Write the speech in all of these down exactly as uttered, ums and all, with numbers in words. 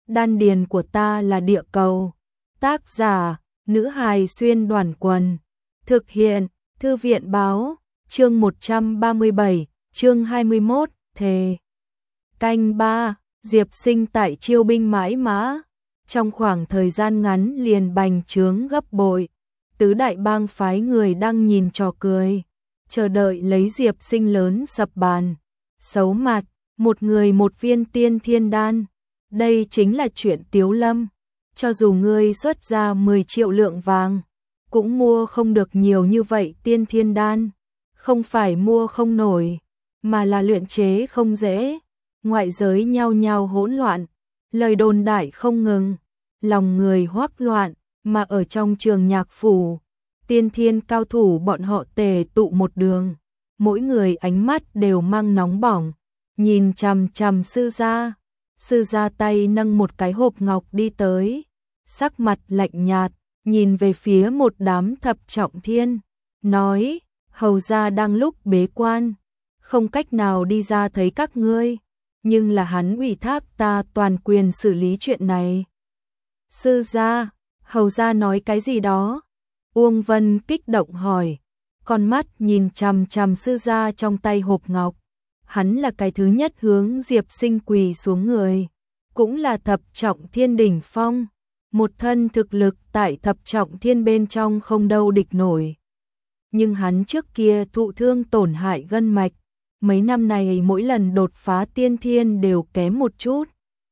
đan điền của ta là địa cầu. Tác giả, nữ hài xuyên đoàn quần. Thực hiện, thư viện báo, chương một trăm ba mươi bảy, chương hai mươi mốt, thề. Canh ba, Diệp Sinh tại chiêu binh mãi mã. Trong khoảng thời gian ngắn liền bành trướng gấp bội. Tứ đại bang phái người đang nhìn trò cười, chờ đợi lấy Diệp Sinh lớn sập bàn. Xấu mặt, một người một viên tiên thiên đan. Đây chính là chuyện tiếu lâm. Cho dù ngươi xuất ra mười triệu lượng vàng, cũng mua không được nhiều như vậy tiên thiên đan. Không phải mua không nổi, mà là luyện chế không dễ. Ngoại giới nhao nhao hỗn loạn, lời đồn đại không ngừng, lòng người hoắc loạn, mà ở trong trường nhạc phủ, tiên thiên cao thủ bọn họ tề tụ một đường, mỗi người ánh mắt đều mang nóng bỏng, nhìn chằm chằm sư gia. Sư gia tay nâng một cái hộp ngọc đi tới, sắc mặt lạnh nhạt, nhìn về phía một đám thập trọng thiên, nói, hầu gia đang lúc bế quan, không cách nào đi ra thấy các ngươi, nhưng là hắn ủy thác ta toàn quyền xử lý chuyện này. Sư gia, hầu gia nói cái gì đó? Uông Vân kích động hỏi, con mắt nhìn chằm chằm sư gia trong tay hộp ngọc. Hắn là cái thứ nhất hướng Diệp Sinh quỳ xuống người, cũng là thập trọng thiên đỉnh phong, một thân thực lực tại thập trọng thiên bên trong không đâu địch nổi. Nhưng hắn trước kia thụ thương tổn hại gân mạch, mấy năm này mỗi lần đột phá tiên thiên đều kém một chút,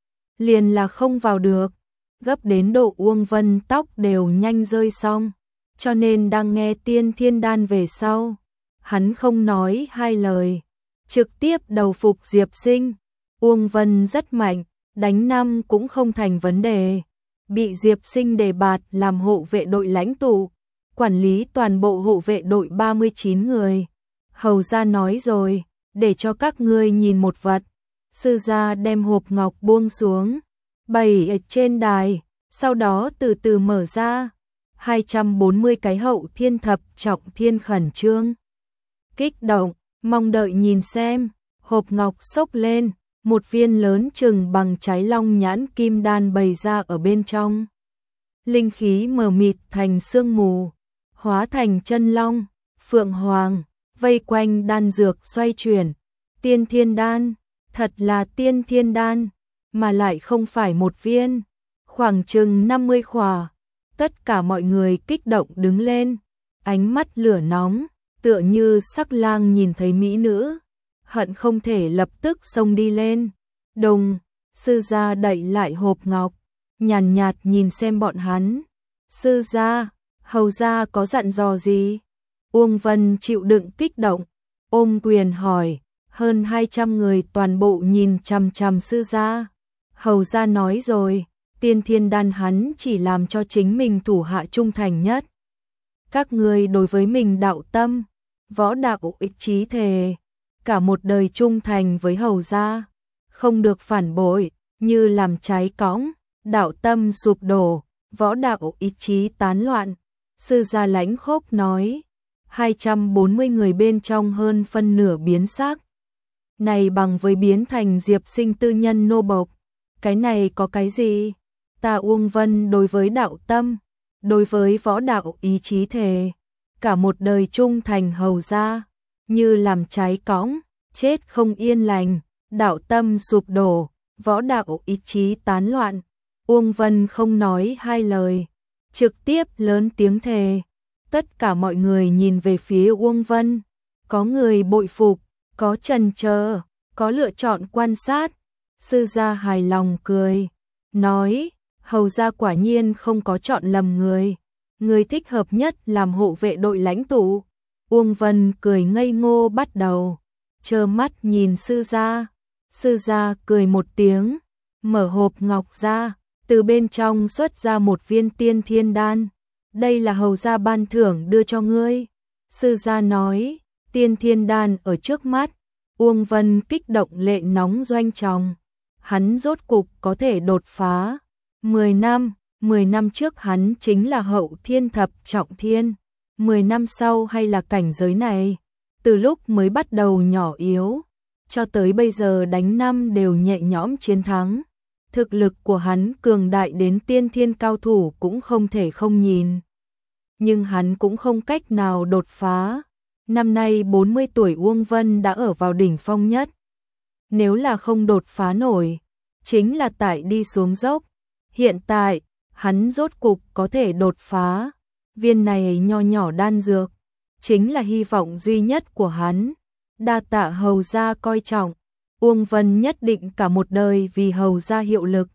liền là không vào được, gấp đến độ Uông Vân tóc đều nhanh rơi xong, cho nên đang nghe tiên thiên đan về sau, hắn không nói hai lời, trực tiếp đầu phục Diệp Sinh. Uông Vân rất mạnh, đánh năm cũng không thành vấn đề, bị Diệp Sinh đề bạt làm hộ vệ đội lãnh tụ, quản lý toàn bộ hộ vệ đội ba mươi chín người. Hầu gia nói rồi, để cho các ngươi nhìn một vật. Sư gia đem hộp ngọc buông xuống, bày ở trên đài, sau đó từ từ mở ra. hai trăm bốn mươi cái hậu thiên thập trọng thiên khẩn trương, kích động, mong đợi nhìn xem. Hộp ngọc xốc lên, một viên lớn chừng bằng trái long nhãn kim đan bày ra ở bên trong. Linh khí mờ mịt thành sương mù, hóa thành chân long, phượng hoàng, vây quanh đan dược xoay chuyển. Tiên thiên đan, thật là tiên thiên đan, mà lại không phải một viên, khoảng chừng năm mươi khỏa. Tất cả mọi người kích động đứng lên, ánh mắt lửa nóng, tựa như sắc lang nhìn thấy mỹ nữ, hận không thể lập tức xông đi lên. Đùng, sư gia đẩy lại hộp ngọc, nhàn nhạt nhìn xem bọn hắn. Sư gia, hầu gia có dặn dò gì? Uông Vân chịu đựng kích động, ôm quyền hỏi. Hơn hai trăm người toàn bộ nhìn chằm chằm sư gia. Hầu gia nói rồi, tiên thiên đan hắn chỉ làm cho chính mình thủ hạ trung thành nhất. Các ngươi đối với mình đạo tâm, võ đạo ích chí thề, cả một đời trung thành với hầu gia, không được phản bội, như làm trái cõng, đạo tâm sụp đổ, võ đạo ý chí tán loạn. Sư gia lãnh khốc nói, hai trăm bốn mươi người bên trong hơn phân nửa biến sắc. Này bằng với biến thành Diệp Sinh tư nhân nô bộc, cái này có cái gì? Ta Uông Vân đối với đạo tâm, đối với võ đạo ý chí thề, cả một đời trung thành hầu gia, như làm trái cõng, chết không yên lành, đạo tâm sụp đổ, võ đạo ý chí tán loạn. Uông Vân không nói hai lời, trực tiếp lớn tiếng thề. Tất cả mọi người nhìn về phía Uông Vân, có người bội phục, có chần chờ, có lựa chọn quan sát. Sư gia hài lòng cười, nói, hầu gia quả nhiên không có chọn lầm người, người thích hợp nhất làm hộ vệ đội lãnh tụ. Uông Vân cười ngây ngô bắt đầu, trơ mắt nhìn sư gia. Sư gia cười một tiếng, mở hộp ngọc ra, từ bên trong xuất ra một viên tiên thiên đan. Đây là hầu gia ban thưởng đưa cho ngươi. Sư gia nói, tiên thiên đan ở trước mắt. Uông Vân kích động lệ nóng doanh tròng. Hắn rốt cục có thể đột phá. Mười năm, mười năm trước hắn chính là hậu thiên thập trọng thiên. Mười năm sau hay là cảnh giới này. Từ lúc mới bắt đầu nhỏ yếu, cho tới bây giờ đánh năm đều nhẹ nhõm chiến thắng. thực lực của hắn cường đại đến tiên thiên cao thủ cũng không thể không nhìn. Nhưng hắn cũng không cách nào đột phá. Năm nay bốn mươi tuổi Uông Vân đã ở vào đỉnh phong nhất. Nếu là không đột phá nổi, chính là tại đi xuống dốc. Hiện tại, hắn rốt cục có thể đột phá. Viên này nho nhỏ đan dược, chính là hy vọng duy nhất của hắn. Đa tạ hầu gia coi trọng, Uông Vân nhất định cả một đời vì hầu gia hiệu lực.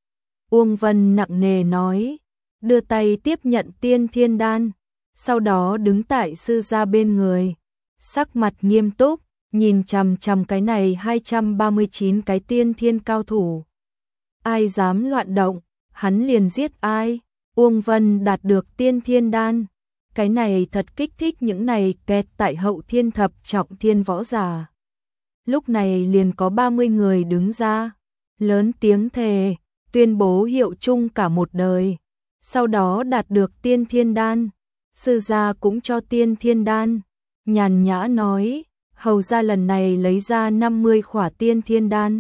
Uông Vân nặng nề nói, đưa tay tiếp nhận tiên thiên đan, sau đó đứng tại sư gia bên người, sắc mặt nghiêm túc, nhìn chằm chằm cái này hai trăm ba mươi chín cái tiên thiên cao thủ. Ai dám loạn động, hắn liền giết ai. Uông Vân đạt được tiên thiên đan, cái này thật kích thích những này kẹt tại hậu thiên thập trọng thiên võ giả. Lúc này liền có ba mươi người đứng ra, lớn tiếng thề, tuyên bố hiệu chung cả một đời. Sau đó đạt được tiên thiên đan, sư gia cũng cho tiên thiên đan. Nhàn nhã nói, hầu gia lần này lấy ra năm mươi khỏa tiên thiên đan.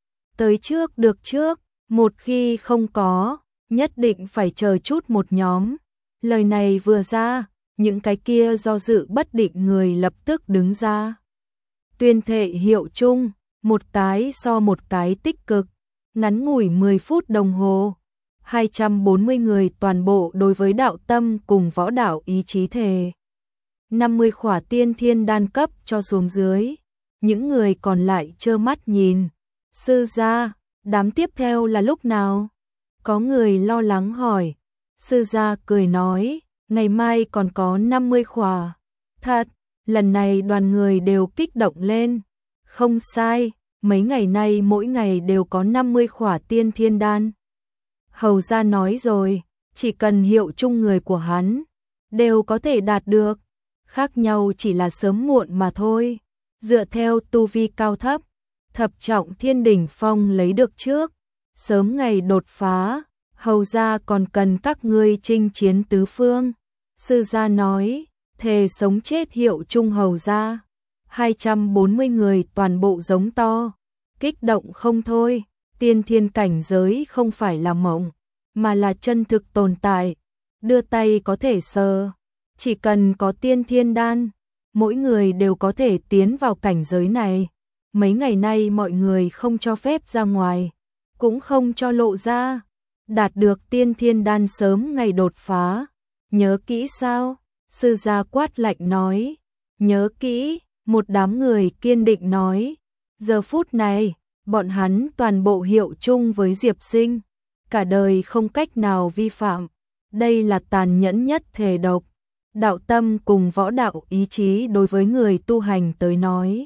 Tới trước được trước, một khi không có, nhất định phải chờ chút một nhóm. Lời này vừa ra, những cái kia do dự bất định người lập tức đứng ra. Tuyên thệ hiệu chung, một cái so một cái tích cực, ngắn ngủi mười phút đồng hồ. hai trăm bốn mươi người toàn bộ đối với đạo tâm cùng võ đạo ý chí thề. năm mươi khỏa tiên thiên đan cấp cho xuống dưới. Những người còn lại trơ mắt nhìn. Sư gia, đám tiếp theo là lúc nào? Có người lo lắng hỏi. Sư gia cười nói, ngày mai còn có năm mươi khỏa. Thật, lần này đoàn người đều kích động lên. Không sai, mấy ngày nay mỗi ngày đều có năm mươi khỏa tiên thiên đan. Hầu gia nói rồi, chỉ cần hiệu chung người của hắn, đều có thể đạt được. Khác nhau chỉ là sớm muộn mà thôi. Dựa theo tu vi cao thấp, thập trọng thiên đỉnh phong lấy được trước, sớm ngày đột phá, hầu gia còn cần các ngươi chinh chiến tứ phương. Sư gia nói, thề sống chết hiệu chung hầu gia. hai trăm bốn mươi người toàn bộ giống to, kích động không thôi. Tiên thiên cảnh giới không phải là mộng, mà là chân thực tồn tại, đưa tay có thể sờ. Chỉ cần có tiên thiên đan, mỗi người đều có thể tiến vào cảnh giới này. Mấy ngày nay mọi người không cho phép ra ngoài, cũng không cho lộ ra. Đạt được tiên thiên đan sớm ngày đột phá. Nhớ kỹ sao? Sư gia quát lạnh nói. Nhớ kỹ, một đám người kiên định nói. Giờ phút này, bọn hắn toàn bộ hiệu chung với Diệp Sinh, cả đời không cách nào vi phạm. Đây là tàn nhẫn nhất thề độc. Đạo tâm cùng võ đạo ý chí đối với người tu hành tới nói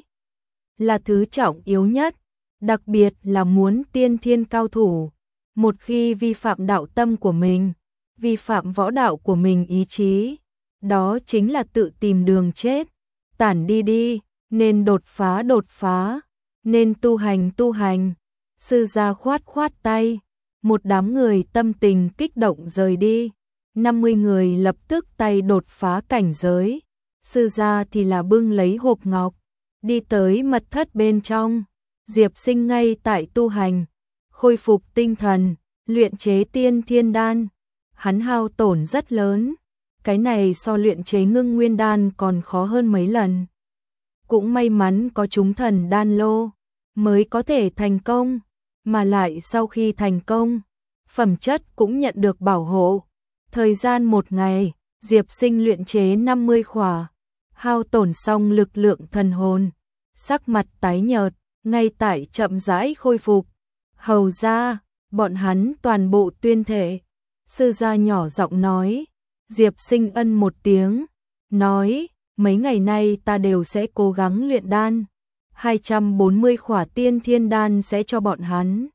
là thứ trọng yếu nhất, đặc biệt là muốn tiên thiên cao thủ. Một khi vi phạm đạo tâm của mình, vi phạm võ đạo của mình ý chí, đó chính là tự tìm đường chết. Tản đi đi, nên đột phá đột phá, nên tu hành tu hành. Sư gia khoát khoát tay, một đám người tâm tình kích động rời đi. năm mươi người lập tức tay đột phá cảnh giới. Sư gia thì là bưng lấy hộp ngọc, đi tới mật thất bên trong. Diệp Sinh ngay tại tu hành, khôi phục tinh thần, luyện chế tiên thiên đan. Hắn hao tổn rất lớn, cái này so luyện chế ngưng nguyên đan còn khó hơn mấy lần. Cũng may mắn có chúng thần đan lô, mới có thể thành công, mà lại sau khi thành công, phẩm chất cũng nhận được bảo hộ. Thời gian một ngày, Diệp Sinh luyện chế năm mươi khỏa, hao tổn xong lực lượng thần hồn, sắc mặt tái nhợt, ngay tại chậm rãi khôi phục. Hầu gia, bọn hắn toàn bộ tuyên thệ. Sư gia nhỏ giọng nói. Diệp Sinh ân một tiếng, nói, mấy ngày nay ta đều sẽ cố gắng luyện đan. hai trăm bốn mươi khỏa tiên thiên đan sẽ cho bọn hắn,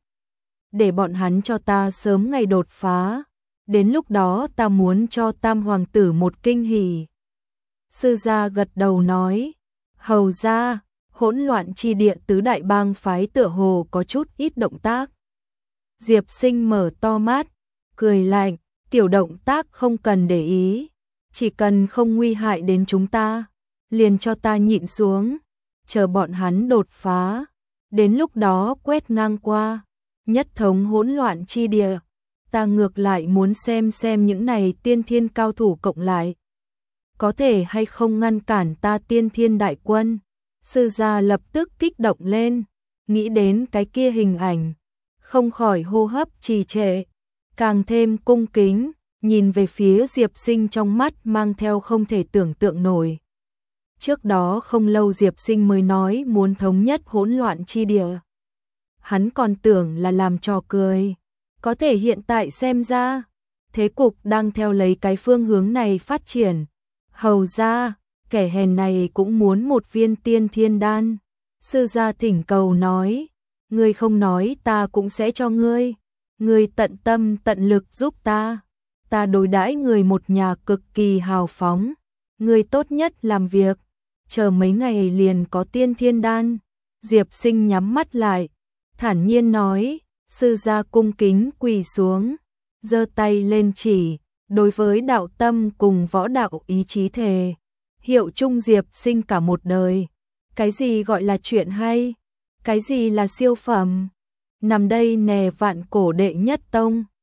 để bọn hắn cho ta sớm ngày đột phá. Đến lúc đó ta muốn cho Tam hoàng tử một kinh hỉ. Sư gia gật đầu nói, hầu gia, hỗn loạn chi địa tứ đại bang phái tựa hồ có chút ít động tác. Diệp Sinh mở to mắt, cười lạnh, tiểu động tác không cần để ý, chỉ cần không nguy hại đến chúng ta, liền cho ta nhịn xuống, chờ bọn hắn đột phá, đến lúc đó quét ngang qua. nhất thống hỗn loạn chi địa. Ta ngược lại muốn xem xem những này tiên thiên cao thủ cộng lại có thể hay không ngăn cản ta tiên thiên đại quân. Sư gia lập tức kích động lên, nghĩ đến cái kia hình ảnh, không khỏi hô hấp trì trệ, càng thêm cung kính, nhìn về phía Diệp Sinh trong mắt mang theo không thể tưởng tượng nổi. Trước đó không lâu Diệp Sinh mới nói muốn thống nhất hỗn loạn chi địa. Hắn còn tưởng là làm trò cười, có thể hiện tại xem ra, thế cục đang theo lấy cái phương hướng này phát triển. Hầu ra, kẻ hèn này cũng muốn một viên tiên thiên đan. Sư gia thỉnh cầu nói, ngươi không nói ta cũng sẽ cho ngươi. Ngươi tận tâm tận lực giúp ta. Ta đối đãi người một nhà cực kỳ hào phóng. Ngươi tốt nhất làm việc, chờ mấy ngày liền có tiên thiên đan. Diệp Sinh nhắm mắt lại, thản nhiên nói, sư gia cung kính quỳ xuống, giơ tay lên chỉ, đối với đạo tâm cùng võ đạo ý chí thề, hiệu chung Diệp Sinh cả một đời. Cái gì gọi là chuyện hay? Cái gì là siêu phẩm? Nằm đây nè vạn cổ đệ nhất tông.